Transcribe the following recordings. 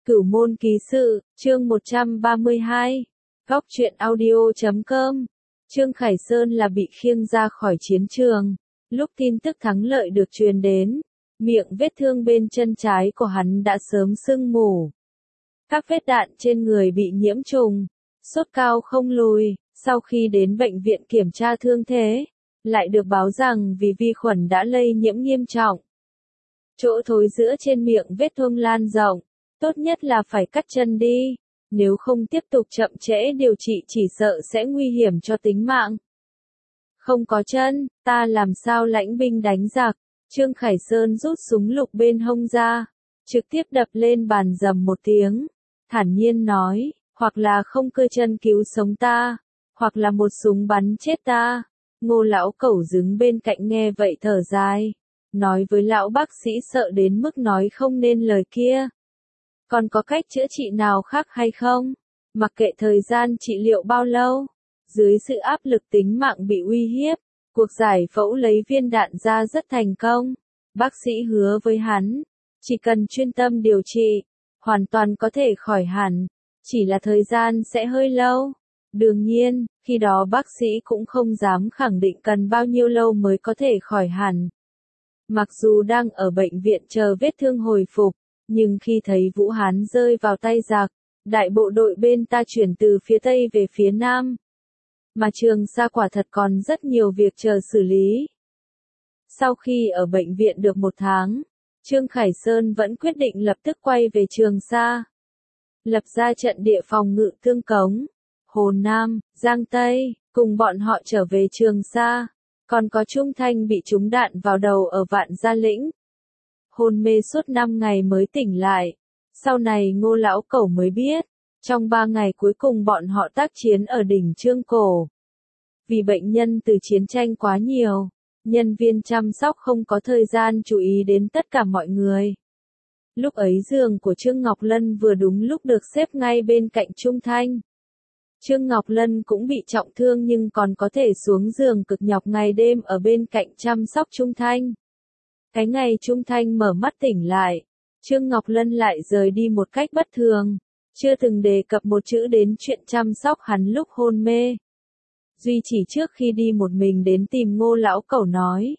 Cửu môn ký sự, chương 132. Góc truyện audio.com. Trương Khải Sơn là bị khiêng ra khỏi chiến trường. Lúc tin tức thắng lợi được truyền đến, miệng vết thương bên chân trái của hắn đã sớm sưng mủ. Các vết đạn trên người bị nhiễm trùng, sốt cao không lùi. Sau khi đến bệnh viện kiểm tra thương thế, lại được báo rằng vì vi khuẩn đã lây nhiễm nghiêm trọng. Chỗ thối giữa trên miệng vết thương lan rộng, tốt nhất là phải cắt chân đi, nếu không tiếp tục chậm trễ điều trị chỉ sợ sẽ nguy hiểm cho tính mạng. Không có chân, ta làm sao lãnh binh đánh giặc? Trương Khải Sơn rút súng lục bên hông ra, trực tiếp đập lên bàn rầm một tiếng, thản nhiên nói, hoặc là không cơ chân cứu sống ta, hoặc là một súng bắn chết ta. Ngô lão cẩu đứng bên cạnh nghe vậy thở dài, nói với lão bác sĩ sợ đến mức nói không nên lời kia. Còn có cách chữa trị nào khác hay không? Mặc kệ thời gian trị liệu bao lâu, dưới sự áp lực tính mạng bị uy hiếp, cuộc giải phẫu lấy viên đạn ra rất thành công. Bác sĩ hứa với hắn, chỉ cần chuyên tâm điều trị, hoàn toàn có thể khỏi hẳn, chỉ là thời gian sẽ hơi lâu. Đương nhiên, khi đó bác sĩ cũng không dám khẳng định cần bao nhiêu lâu mới có thể khỏi hẳn. Mặc dù đang ở bệnh viện chờ vết thương hồi phục, nhưng khi thấy Vũ Hán rơi vào tay giặc, đại bộ đội bên ta chuyển từ phía Tây về phía Nam. Mà Trường Sa quả thật còn rất nhiều việc chờ xử lý. Sau khi ở bệnh viện được 1 tháng, Trương Khải Sơn vẫn quyết định lập tức quay về Trường Sa. Lập ra trận địa phòng ngự Tương Cống, Hồ Nam, Giang Tây, cùng bọn họ trở về Trường Sa. Còn có Trung Thanh bị trúng đạn vào đầu ở Vạn Gia Lĩnh. Hôn mê suốt 5 ngày mới tỉnh lại. Sau này Ngô lão cẩu mới biết, trong 3 ngày cuối cùng bọn họ tác chiến ở đỉnh Trương Cổ. Vì bệnh nhân từ chiến tranh quá nhiều, nhân viên chăm sóc không có thời gian chú ý đến tất cả mọi người. Lúc ấy giường của Trương Ngọc Lân vừa đúng lúc được xếp ngay bên cạnh Trung Thanh. Trương Ngọc Lân cũng bị trọng thương nhưng còn có thể xuống giường cực nhọc ngày đêm ở bên cạnh chăm sóc Trung Thanh. Cái ngày Trung Thanh mở mắt tỉnh lại, Trương Ngọc Lân lại rời đi một cách bất thường, chưa từng đề cập một chữ đến chuyện chăm sóc hắn lúc hôn mê. Duy chỉ trước khi đi một mình đến tìm Ngô lão cẩu nói.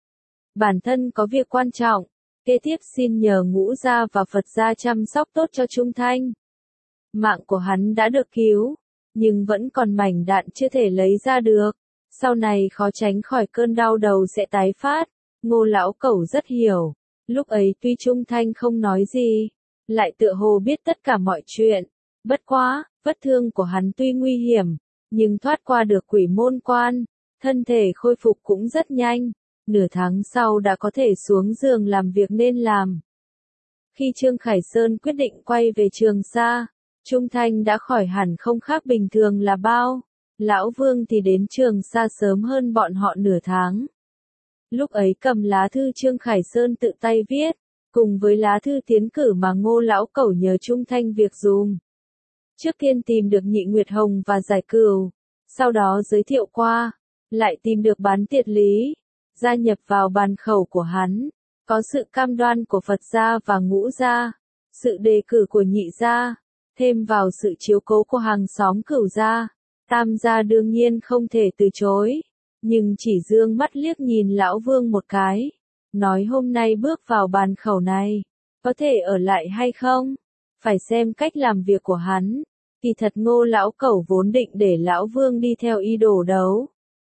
Bản thân có việc quan trọng, kế tiếp xin nhờ Ngũ gia và Phật gia chăm sóc tốt cho Trung Thanh. Mạng của hắn đã được cứu, nhưng vẫn còn mảnh đạn chưa thể lấy ra được, sau này khó tránh khỏi cơn đau đầu sẽ tái phát. Ngô lão cẩu rất hiểu, lúc ấy tuy Trung Thanh không nói gì, lại tựa hồ biết tất cả mọi chuyện. Bất quá, vết thương của hắn tuy nguy hiểm, nhưng thoát qua được quỷ môn quan, thân thể khôi phục cũng rất nhanh, nửa tháng sau đã có thể xuống giường làm việc nên làm. Khi Trương Khải Sơn quyết định quay về Trường Sa, Trung Thanh đã khỏi hẳn không khác bình thường là bao, Lão Vương thì đến Trường Sa sớm hơn bọn họ nửa tháng. Lúc ấy cầm lá thư Trương Khải Sơn tự tay viết, cùng với lá thư tiến cử mà Ngô lão cẩu nhờ Trung Thanh việc dùm. Trước tiên tìm được Nhị Nguyệt Hồng và Giải Cửu, sau đó giới thiệu qua, lại tìm được Bán Tiệt Lý, gia nhập vào bàn khẩu của hắn, có sự cam đoan của Phật gia và Ngũ gia, sự đề cử của Nhị gia, thêm vào sự chiếu cố của hàng xóm Cửu gia, Tam gia đương nhiên không thể từ chối. Nhưng chỉ dương mắt liếc nhìn Lão Vương một cái, nói hôm nay bước vào bàn khẩu này, có thể ở lại hay không? Phải xem cách làm việc của hắn. Kỳ thật Ngô lão cẩu vốn định để Lão Vương đi theo y đồ đấu.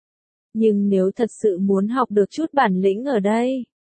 Nhưng nếu thật sự muốn học được chút bản lĩnh ở đây,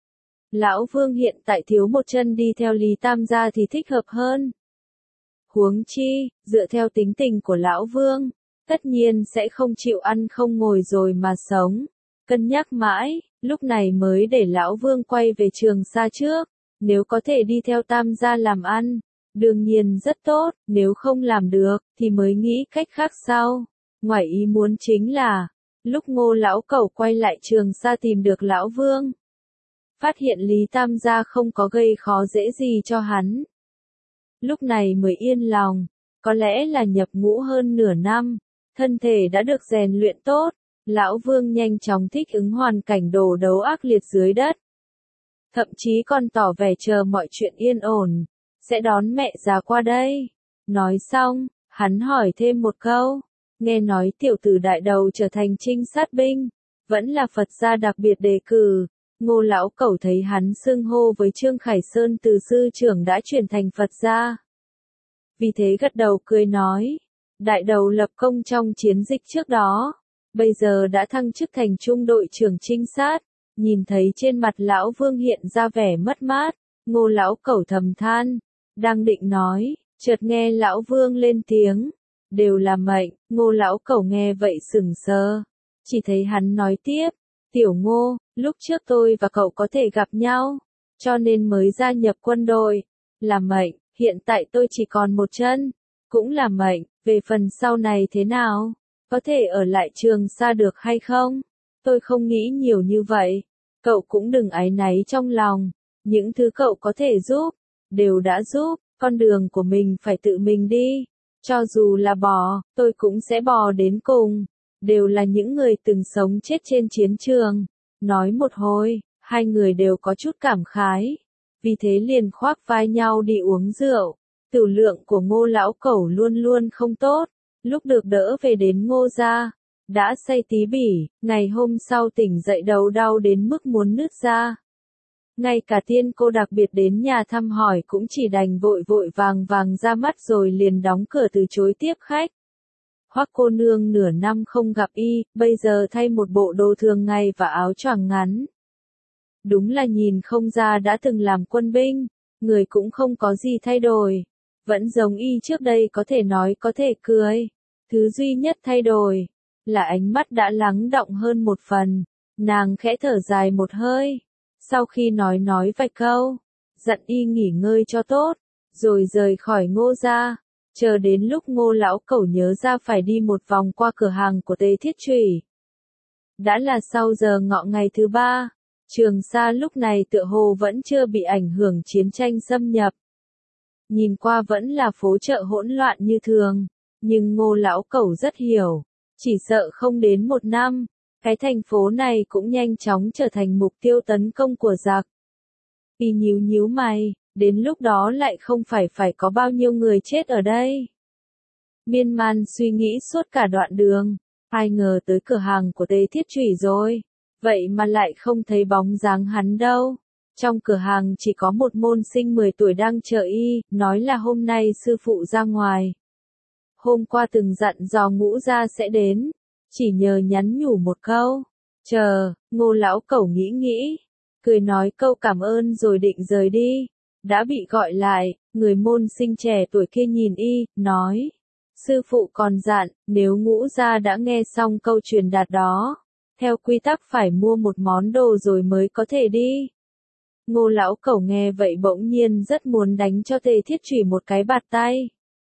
Lão Vương hiện tại thiếu một chân đi theo Lý Tam gia thì thích hợp hơn. Huống chi, dựa theo tính tình của Lão Vương, tất nhiên sẽ không chịu ăn không ngồi rồi mà sống. Cân nhắc mãi, lúc này mới để Lão Vương quay về Trường Sa trước. Nếu có thể đi theo Tam gia làm ăn, đương nhiên rất tốt, nếu không làm được, thì mới nghĩ cách khác sau. Ngoài ý muốn chính là, lúc Ngô lão cẩu quay lại Trường Sa tìm được Lão Vương, phát hiện Lý Tam gia không có gây khó dễ gì cho hắn. Lúc này mới yên lòng, có lẽ là nhập ngũ hơn nửa năm. Thân thể đã được rèn luyện tốt, Lão Vương nhanh chóng thích ứng hoàn cảnh đồ đấu ác liệt dưới đất. Thậm chí còn tỏ vẻ chờ mọi chuyện yên ổn. sẽ đón mẹ già qua đây. Nói xong, hắn hỏi thêm một câu, nghe nói tiểu tử đại đầu trở thành trinh sát binh, vẫn là Phật gia đặc biệt đề cử. Ngô lão cẩu thấy hắn xưng hô với Trương Khải Sơn từ sư trưởng đã chuyển thành Phật gia. Vì thế gật đầu cười nói, đại đầu lập công trong chiến dịch trước đó, bây giờ đã thăng chức thành trung đội trưởng trinh sát. Nhìn thấy trên mặt lão Vương hiện ra vẻ mất mát, Ngô lão cẩu thầm than, đang định nói, chợt nghe lão Vương lên tiếng, đều là mệnh. Ngô lão cẩu nghe vậy sững sờ, chỉ thấy hắn nói tiếp, tiểu Ngô, lúc trước tôi và cậu có thể gặp nhau, cho nên mới gia nhập quân đội, là mệnh, hiện tại tôi chỉ còn một chân, cũng là mệnh, về phần sau này thế nào, có thể ở lại Trường Sa được hay không? Tôi không nghĩ nhiều như vậy, cậu cũng đừng áy náy trong lòng, những thứ cậu có thể giúp, đều đã giúp, con đường của mình phải tự mình đi, cho dù là bò, tôi cũng sẽ bò đến cùng, đều là những người từng sống chết trên chiến trường. Nói một hồi, hai người đều có chút cảm khái, vì thế liền khoác vai nhau đi uống rượu. Tửu lượng của Ngô lão cẩu luôn luôn không tốt, lúc được đỡ về đến Ngô gia, đã say tí bỉ, ngày hôm sau tỉnh dậy đầu đau đến mức muốn nứt ra. Ngay cả Tiên cô đặc biệt đến nhà thăm hỏi cũng chỉ đành vội vội vàng vàng ra mắt rồi liền đóng cửa từ chối tiếp khách. Hoắc cô nương nửa năm không gặp y, bây giờ thay một bộ đồ thường ngày và áo choàng ngắn. Đúng là nhìn không ra đã từng làm quân binh, người cũng không có gì thay đổi. Vẫn giống y trước đây, có thể nói có thể cười. Thứ duy nhất thay đổi là ánh mắt đã lắng đọng hơn một phần. Nàng khẽ thở dài một hơi, sau khi nói vài câu, dặn y nghỉ ngơi cho tốt, rồi rời khỏi Ngô gia. Chờ đến lúc Ngô lão cẩu nhớ ra phải đi một vòng qua cửa hàng của Tề Thiết Trụy. Đã là sau giờ ngọ ngày thứ ba, Trường Sa lúc này tựa hồ vẫn chưa bị ảnh hưởng chiến tranh xâm nhập. Nhìn qua vẫn là phố chợ hỗn loạn như thường, nhưng Ngô lão cẩu rất hiểu, chỉ sợ không đến một năm, cái thành phố này cũng nhanh chóng trở thành mục tiêu tấn công của giặc. Y nhíu mày, đến lúc đó lại không phải có bao nhiêu người chết ở đây. Miên man suy nghĩ suốt cả đoạn đường, ai ngờ tới cửa hàng của Tề Thiết Trụy rồi, vậy mà lại không thấy bóng dáng hắn đâu. Trong cửa hàng chỉ có một môn sinh 10 tuổi đang chờ y, nói là hôm nay sư phụ ra ngoài. Hôm qua từng dặn dò Ngũ gia sẽ đến, chỉ nhờ nhắn nhủ một câu. Chờ, Ngô lão cẩu nghĩ, cười nói câu cảm ơn rồi định rời đi. Đã bị gọi lại, người môn sinh trẻ tuổi kia nhìn y, nói. Sư phụ còn dặn, nếu Ngũ gia đã nghe xong câu truyền đạt đó, theo quy tắc phải mua một món đồ rồi mới có thể đi. Ngô lão cẩu nghe vậy bỗng nhiên rất muốn đánh cho Tề Thiết Trụy một cái bạt tay.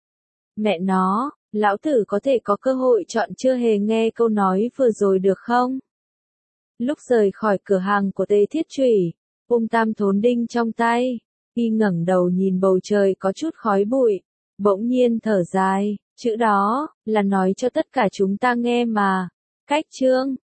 Mẹ nó, lão tử có thể có cơ hội chọn chưa hề nghe câu nói vừa rồi được không? Lúc rời khỏi cửa hàng của Tề Thiết Trụy, ôm tam thốn đinh trong tay, y ngẩng đầu nhìn bầu trời có chút khói bụi, bỗng nhiên thở dài, chữ đó là nói cho tất cả chúng ta nghe mà. Cách chương